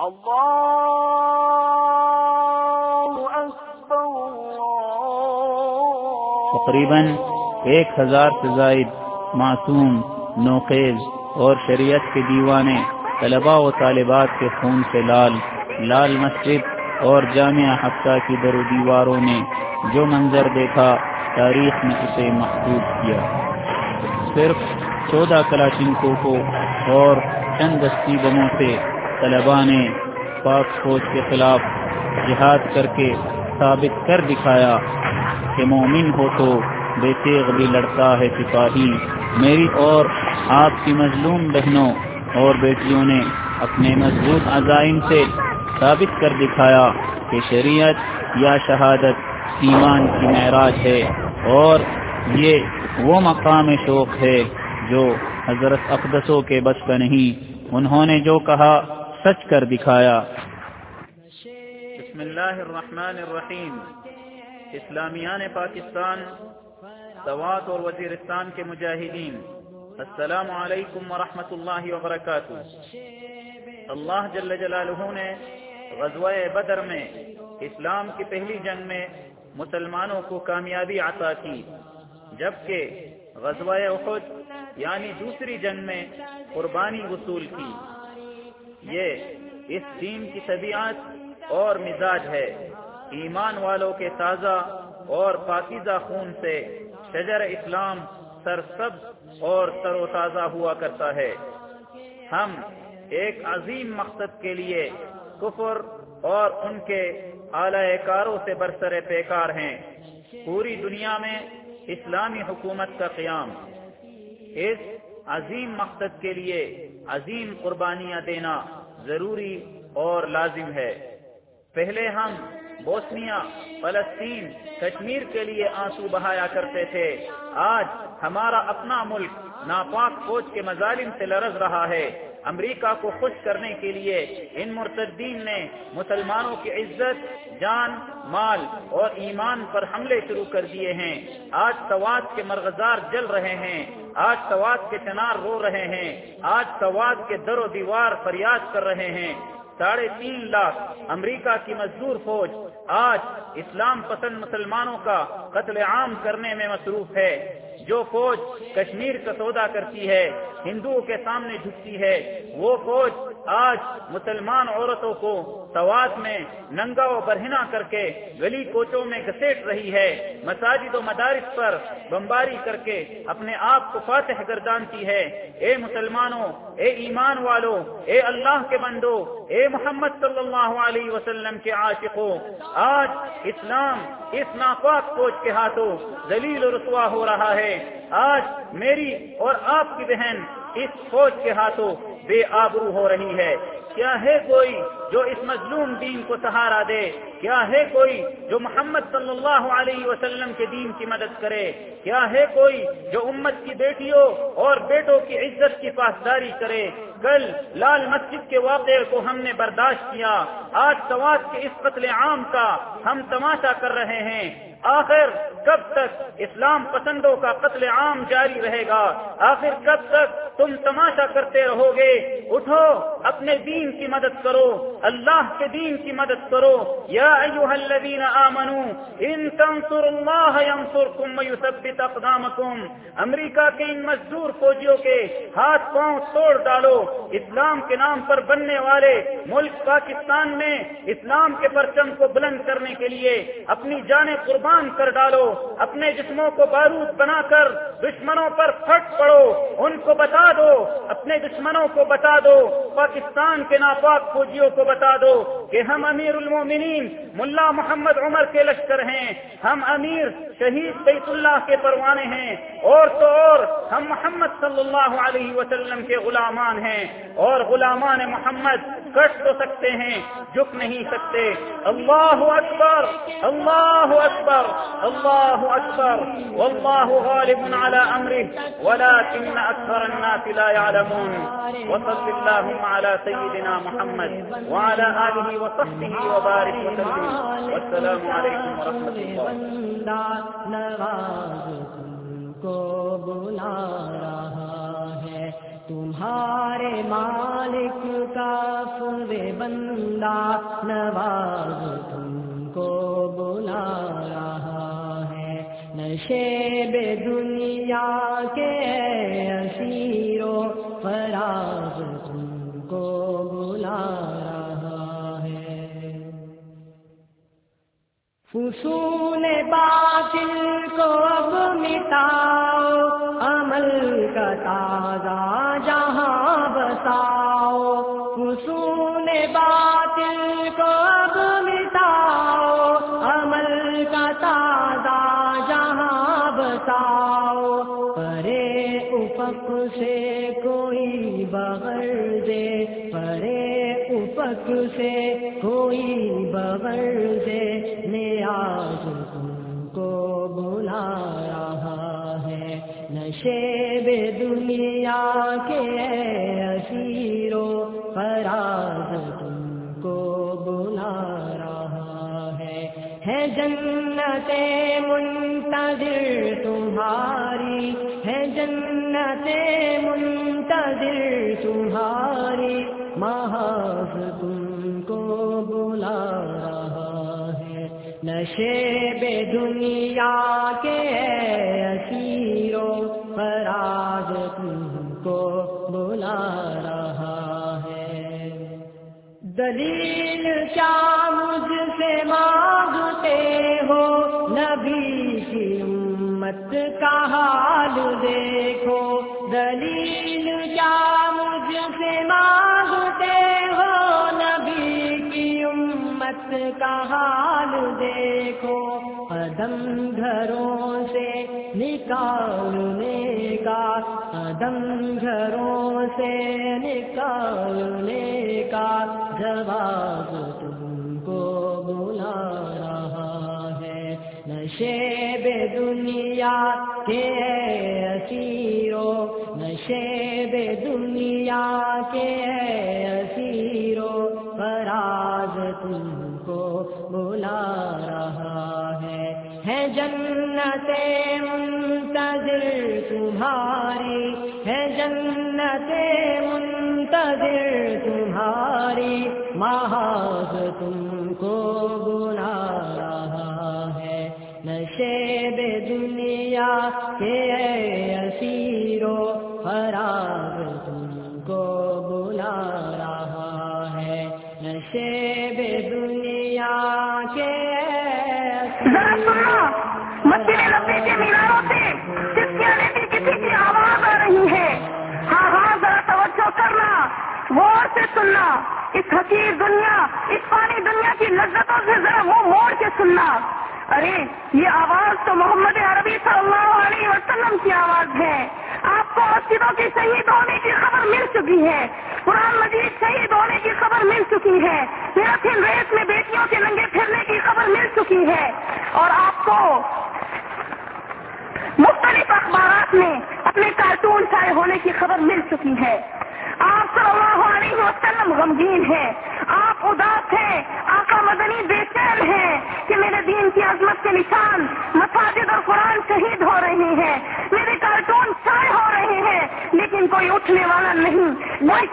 تقریباً 1000 سے زائد معصوم، نوخیز اور شریعت کے دیوانے طلباء و طالبات کے خون سے لال مسجد اور جامعہ حفصہ کی در و دیواروں نے جو منظر دیکھا، تاریخ نے اسے محفوظ کیا۔ صرف 14 کلاشنکوفوں اور چند دستی بموں سے طلباء نے پاک فوج کے خلاف جہاد کر کے ثابت کر دکھایا کہ مومن ہو تو بے تیغ بھی لڑتا ہے سپاہی۔ میری اور آپ کی مظلوم بہنوں اور بیٹیوں نے اپنے مضبوط عزائم سے ثابت کر دکھایا کہ شریعت یا شہادت ایمان کی معراج ہے، اور یہ وہ مقام شوق ہے جو حضرت اقدسوں کے بس کا نہیں۔ انہوں نے جو کہا سچ کر دکھایا۔ بسم اللہ الرحمن الرحیم۔ اسلامیان پاکستان، سوات اور وزیرستان کے مجاہدین، السلام علیکم ورحمۃ اللہ وبرکاتہ۔ اللہ جل جلالہ نے غزوہ بدر میں اسلام کی پہلی جنگ میں مسلمانوں کو کامیابی عطا کی، جبکہ غزوہ احد یعنی دوسری جنگ میں قربانی وصول کی۔ یہ اس دین کی طبیعت اور مزاج ہے۔ ایمان والوں کے تازہ اور پاکیزہ خون سے شجر اسلام سرسبز اور تر و تازہ ہوا کرتا ہے۔ ہم ایک عظیم مقصد کے لیے کفر اور ان کے اعلی کاروں سے برسر پیکار ہیں، پوری دنیا میں اسلامی حکومت کا قیام۔ اس عظیم مقصد کے لیے عظیم قربانیاں دینا ضروری اور لازم ہے۔ پہلے ہم بوسنیا، فلسطین، کشمیر کے لیے آنسو بہایا کرتے تھے۔ آج ہمارا اپنا ملک ناپاک فوج کے مظالم سے لرز رہا ہے۔ امریکہ کو خوش کرنے کے لیے ان مرتدین نے مسلمانوں کی عزت، جان، مال اور ایمان پر حملے شروع کر دیے ہیں۔ آج سوات کے مرغزار جل رہے ہیں، آج سوات کے چنار رو رہے ہیں، آج سوات کے در و دیوار فریاد کر رہے ہیں۔ 3.5 لاکھ امریکہ کی مزدور فوج آج اسلام پسند مسلمانوں کا قتل عام کرنے میں مصروف ہے۔ جو فوج کشمیر کا سودا کرتی ہے، ہندوؤں کے سامنے جھکتی ہے، وہ فوج آج مسلمان عورتوں کو سوات میں ننگا و برہنہ کر کے گلی کوچوں میں گھسیٹ رہی ہے، مساجد و مدارس پر بمباری کر کے اپنے آپ کو فاتح گردانتی ہے۔ اے مسلمانوں، اے ایمان والوں، اے اللہ کے بندو، اے محمد صلی اللہ علیہ وسلم کے عاشقوں، آج اسلام اس ناپاک فوج کے ہاتھوں ذلیل و رسوا ہو رہا ہے۔ آج میری اور آپ کی بہن اس فوج کے ہاتھوں بے آبرو ہو رہی ہے۔ کیا ہے کوئی جو اس مظلوم دین کو سہارا دے؟ کیا ہے کوئی جو محمد صلی اللہ علیہ وسلم کے دین کی مدد کرے؟ کیا ہے کوئی جو امت کی بیٹیوں اور بیٹوں کی عزت کی پاسداری کرے؟ کل لال مسجد کے واقعے کو ہم نے برداشت کیا، آج سوات کے اس قتل عام کا ہم تماشا کر رہے ہیں۔ آخر کب تک اسلام پسندوں کا قتل عام جاری رہے گا؟ آخر کب تک تم تماشا کرتے رہو گے؟ اٹھو، اپنے دین کی مدد کرو، اللہ کے دین کی مدد کرو۔ یا ایھا الذین آمنوا ان تنصروا اللہ ینصرکم ویثبت اقدامکم۔ امریکہ کے ان مزدور فوجیوں کے ہاتھ پاؤں توڑ ڈالو۔ اسلام کے نام پر بننے والے ملک پاکستان میں اسلام کے پرچم کو بلند کرنے کے لیے اپنی جانیں قربان کر ڈالو، اپنے جسموں کو بارود بنا کر دشمنوں پر پھٹ پڑو۔ ان کو بتا دو، اپنے دشمنوں کو بتا دو، پاکستان کے ناپاک فوجیوں کو بتا دو کہ ہم امیر المومنین ملا محمد عمر کے لشکر ہیں، ہم امیر شہید بیت اللہ کے پروانے ہیں، اور تو اور ہم محمد صلی اللہ علیہ وسلم کے غلامان ہیں، اور غلامان محمد کٹ تو سکتے ہیں، جھک نہیں سکتے۔ اللہ اکبر، اللہ اکبر، اللہ اکبر، واللہ غالب علی امرہ ولکن اکثر الناس لا يعلمون۔ وصل اللہم علی سیدنا محمد وعلی آلہ وصحبہ وبارک وسلم، والسلام علیکم ورحمۃ اللہ۔ کو بلا رہا ہے تمہارے مالک کا سن بندہ نواز تم کو بلا رہا ہے، نشیب دنیا کے اسیر و فراز تم کو بلا رہا ہے۔ فصول باطل کو اب مٹاؤ، عمل کا تازہ جہاں بساؤ، فصول باطل کو اب مٹاؤ، عمل کا تازہ جہاں بساؤ، پرے افق سے کوئی بغیر دے، پرے افق سے کوئی بغیر دے، نیاز تم کو بلا رہا ہے، نشیب دنیا کے اسیر و فراز تم کو بلا رہا ہے جنت منتظر تمہاری، ہے جنت منتظر تمہاری، محاذ تم کو بلا رہا ہے، نشیب دنیا کے اسیر و فراز تم کو بلا رہا ہے۔ دلیل کیا مجھ سے مانگتے ہو، نبی کی امت کا حال دیکھو، دلیل کیا مجھ سے مانگتے ہو، نبی کی امت کا حال دیکھو، قدم گھروں سے نکالنے کا، قدم گھروں سے نکالنے کا، جواب تم کو بلا رہا ہے، نشیب دنیا کے اسیر و، نشیب دنیا کے اسیر و فراز تم کو بلا رہا ہے جنت منتظر تمہاری، ہے جنت منتظر تمہاری، محاذ تم کو بلا رہا ہے، نشیب دنیا کے اسیر و فراز تم کو بلا رہا ہے، نشیب دنیا کے مسجد نبی کے میناروں سے کرسچینٹی کی پیچھے آواز آ رہی ہے، ہاں ہاں ذرا توجہ کرنا، غور سے سننا، اس حقیر دنیا، اس فانی دنیا کی لذتوں سے ذرا منہ موڑ کے سننا۔ ارے یہ آواز تو محمد عربی صلی اللہ علیہ وسلم کی آواز ہے۔ آپ کو مسجدوں کے شہید ہونے کی خبر مل چکی ہے، قرآن مجید شہید ہونے کی خبر مل چکی ہے، میراتھن ریس میں بیٹیوں کے ننگے پھرنے کی خبر مل چکی ہے، اور آپ کو مختلف اخبارات میں اپنے کارٹون شائع ہونے کی خبر مل چکی ہے۔ آپ صلی اللہ علیہ وسلم غمگین ہیں، آپ اداس ہیں، آقا مدنی بے چین ہیں کہ میرے دین کی عظمت کے نشان مساجد اور قرآن شہید ہو رہے ہیں، میرے کارٹون شائع ہو رہے ہیں، لیکن کوئی اٹھنے والا نہیں، کوئی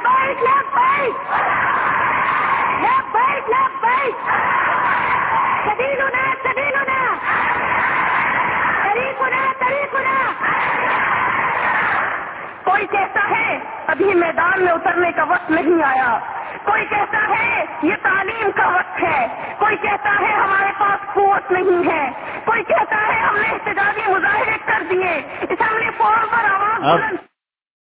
کوئی کہتا ہے ابھی میدان میں اترنے کا وقت نہیں آیا، کوئی کہتا ہے یہ تعلیم کا وقت ہے، کوئی کہتا ہے ہمارے پاس قوت نہیں ہے، کوئی کہتا ہے ہم نے احتجاجی مظاہرے کر دیے، اسمبلی فلور پر آواز بلند